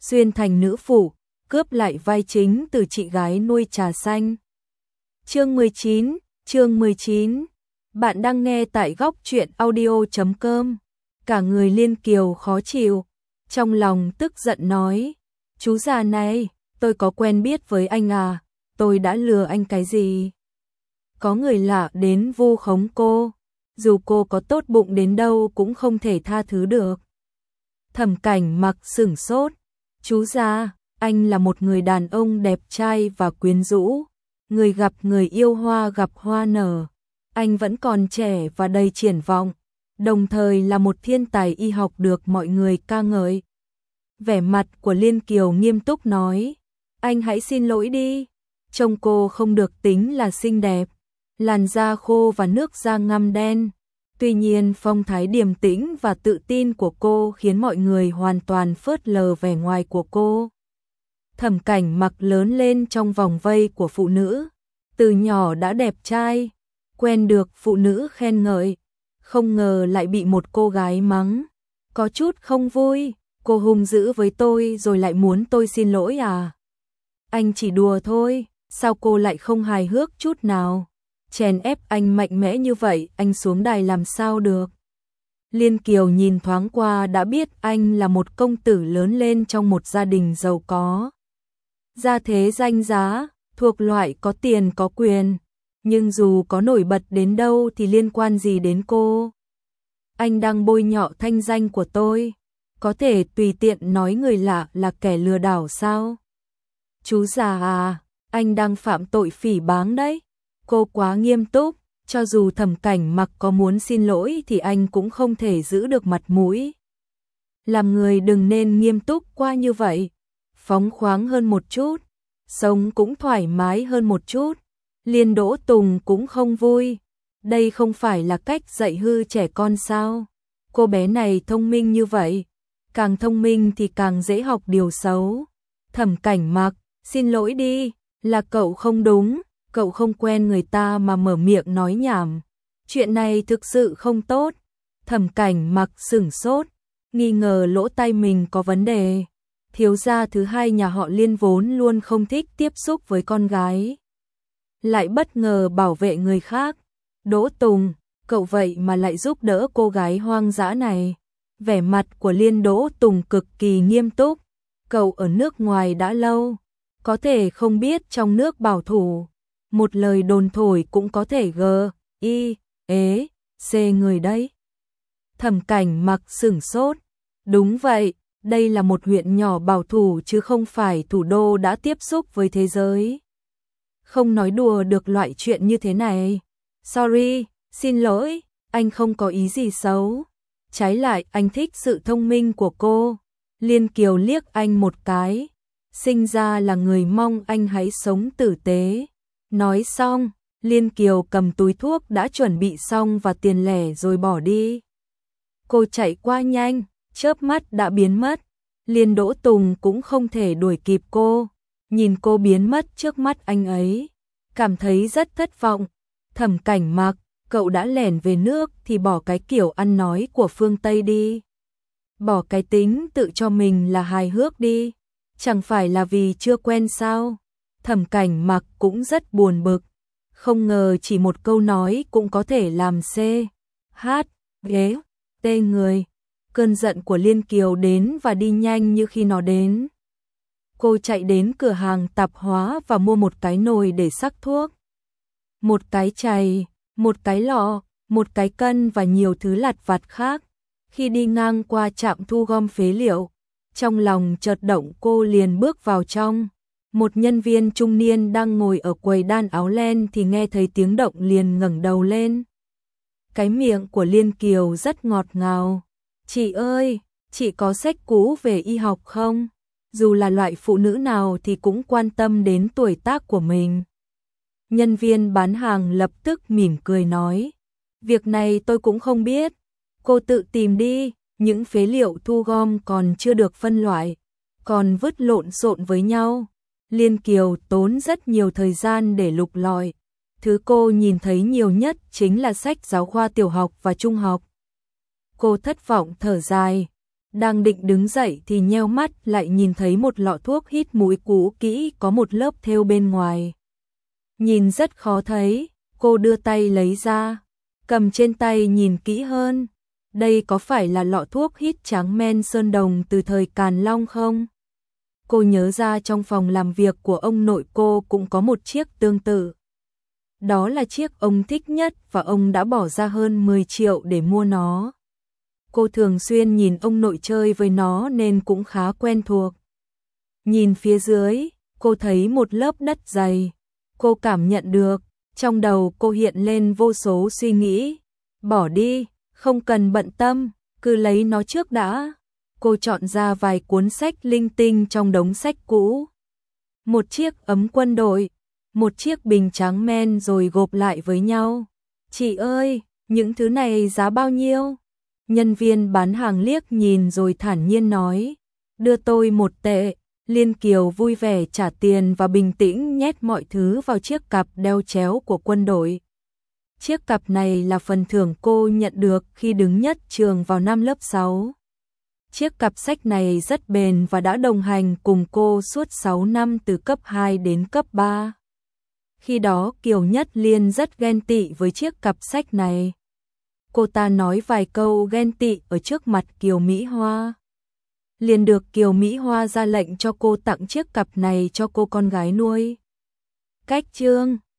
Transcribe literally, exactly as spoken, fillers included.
xuyên thành nữ phụ, cướp lại vai chính từ chị gái nuôi trà xanh. Chương mười chín, chương mười chín. Bạn đang nghe tại góc truyện audio chấm com. Cả người Liên Kiều khó chịu, trong lòng tức giận nói, chú già này, tôi có quen biết với anh à, tôi đã lừa anh cái gì? Có người lạ đến vu khống cô, dù cô có tốt bụng đến đâu cũng không thể tha thứ được. Thẩm Cảnh Mặc sửng sốt, chú già, anh là một người đàn ông đẹp trai và quyến rũ, người gặp người yêu hoa gặp hoa nở, anh vẫn còn trẻ và đầy triển vọng, đồng thời là một thiên tài y học được mọi người ca ngợi. Vẻ mặt của Liên Kiều nghiêm túc nói, anh hãy xin lỗi đi, trông cô không được tính là xinh đẹp, làn da khô và nước da ngăm đen. Tuy nhiên phong thái điềm tĩnh và tự tin của cô khiến mọi người hoàn toàn phớt lờ vẻ ngoài của cô. Thẩm Cảnh Mặc lớn lên trong vòng vây của phụ nữ, từ nhỏ đã đẹp trai, quen được phụ nữ khen ngợi, không ngờ lại bị một cô gái mắng, có chút không vui, cô hung dữ với tôi rồi lại muốn tôi xin lỗi à? Anh chỉ đùa thôi, sao cô lại không hài hước chút nào? Chèn ép anh mạnh mẽ như vậy, anh xuống đài làm sao được? Liên Kiều nhìn thoáng qua đã biết anh là một công tử lớn lên trong một gia đình giàu có. Gia thế danh giá, thuộc loại có tiền có quyền, nhưng dù có nổi bật đến đâu thì liên quan gì đến cô? Anh đang bôi nhọ thanh danh của tôi, có thể tùy tiện nói người lạ là kẻ lừa đảo sao? Chú già à, anh đang phạm tội phỉ báng đấy. Cô quá nghiêm túc, cho dù Thẩm Cảnh Mặc có muốn xin lỗi thì anh cũng không thể giữ được mặt mũi. Làm người đừng nên nghiêm túc quá như vậy, phóng khoáng hơn một chút, sống cũng thoải mái hơn một chút. Liên Đỗ Tùng cũng không vui, đây không phải là cách dạy hư trẻ con sao? Cô bé này thông minh như vậy, càng thông minh thì càng dễ học điều xấu. Thẩm Cảnh Mặc, xin lỗi đi, là cậu không đúng. Cậu không quen người ta mà mở miệng nói nhảm. Chuyện này thực sự không tốt. Thẩm Cảnh Mặc sửng sốt, nghi ngờ lỗ tai mình có vấn đề. Thiếu gia thứ hai nhà họ Liên vốn luôn không thích tiếp xúc với con gái, lại bất ngờ bảo vệ người khác. Đỗ Tùng, cậu vậy mà lại giúp đỡ cô gái hoang dã này. Vẻ mặt của Liên Đỗ Tùng cực kỳ nghiêm túc. Cậu ở nước ngoài đã lâu, có thể không biết trong nước bảo thủ. Một lời đồn thổi cũng có thể gờ, y, ế, xê người đấy. Thẩm Cảnh Mặc sửng sốt. Đúng vậy, đây là một huyện nhỏ bảo thủ chứ không phải thủ đô đã tiếp xúc với thế giới. Không nói đùa được loại chuyện như thế này. Sorry, xin lỗi, anh không có ý gì xấu. Trái lại anh thích sự thông minh của cô. Liên Kiều liếc anh một cái. Sinh ra là người mong anh hãy sống tử tế. Nói xong, Liên Kiều cầm túi thuốc đã chuẩn bị xong và tiền lẻ rồi bỏ đi. Cô chạy qua nhanh, chớp mắt đã biến mất. Liên Đỗ Tùng cũng không thể đuổi kịp cô. Nhìn cô biến mất trước mắt anh ấy, cảm thấy rất thất vọng. Thẩm Cảnh Mặc, cậu đã lẻn về nước thì bỏ cái kiểu ăn nói của phương Tây đi. Bỏ cái tính tự cho mình là hài hước đi. Chẳng phải là vì chưa quen sao? Thẩm Cảnh Mặc cũng rất buồn bực, không ngờ chỉ một câu nói cũng có thể làm C, H, ghế, T người. Cơn giận của Liên Kiều đến và đi nhanh như khi nó đến. Cô chạy đến cửa hàng tạp hóa và mua một cái nồi để sắc thuốc, một cái chày, một cái lọ, một cái cân và nhiều thứ lặt vặt khác. Khi đi ngang qua trạm thu gom phế liệu, trong lòng chợt động cô liền bước vào trong. Một nhân viên trung niên đang ngồi ở quầy đan áo len thì nghe thấy tiếng động liền ngẩng đầu lên. Cái miệng của Liên Kiều rất ngọt ngào. Chị ơi, chị có sách cũ về y học không? Dù là loại phụ nữ nào thì cũng quan tâm đến tuổi tác của mình. Nhân viên bán hàng lập tức mỉm cười nói. Việc này tôi cũng không biết. Cô tự tìm đi, những phế liệu thu gom còn chưa được phân loại, còn vứt lộn xộn với nhau. Liên Kiều tốn rất nhiều thời gian để lục lọi. Thứ cô nhìn thấy nhiều nhất chính là sách giáo khoa tiểu học và trung học. Cô thất vọng thở dài. Đang định đứng dậy thì nheo mắt lại nhìn thấy một lọ thuốc hít mũi cũ kỹ có một lớp thêu bên ngoài. Nhìn rất khó thấy, cô đưa tay lấy ra, cầm trên tay nhìn kỹ hơn. Đây có phải là lọ thuốc hít tráng men sơn đồng từ thời Càn Long không? Cô nhớ ra trong phòng làm việc của ông nội cô cũng có một chiếc tương tự. Đó là chiếc ông thích nhất và ông đã bỏ ra hơn mười triệu để mua nó. Cô thường xuyên nhìn ông nội chơi với nó nên cũng khá quen thuộc. Nhìn phía dưới, cô thấy một lớp đất dày. Cô cảm nhận được, trong đầu cô hiện lên vô số suy nghĩ. Bỏ đi, không cần bận tâm, cứ lấy nó trước đã. Cô chọn ra vài cuốn sách linh tinh trong đống sách cũ. Một chiếc ấm quân đội, một chiếc bình tráng men rồi gộp lại với nhau. Chị ơi, những thứ này giá bao nhiêu? Nhân viên bán hàng liếc nhìn rồi thản nhiên nói, đưa tôi một tệ. Liên Kiều vui vẻ trả tiền và bình tĩnh nhét mọi thứ vào chiếc cặp đeo chéo của quân đội. Chiếc cặp này là phần thưởng cô nhận được khi đứng nhất trường vào năm lớp sáu. Chiếc cặp sách này rất bền và đã đồng hành cùng cô suốt sáu năm từ cấp hai đến cấp ba. Khi đó Kiều Nhất Liên rất ghen tị với chiếc cặp sách này. Cô ta nói vài câu ghen tị ở trước mặt Kiều Mỹ Hoa. Liền được Kiều Mỹ Hoa ra lệnh cho cô tặng chiếc cặp này cho cô con gái nuôi. Cách chương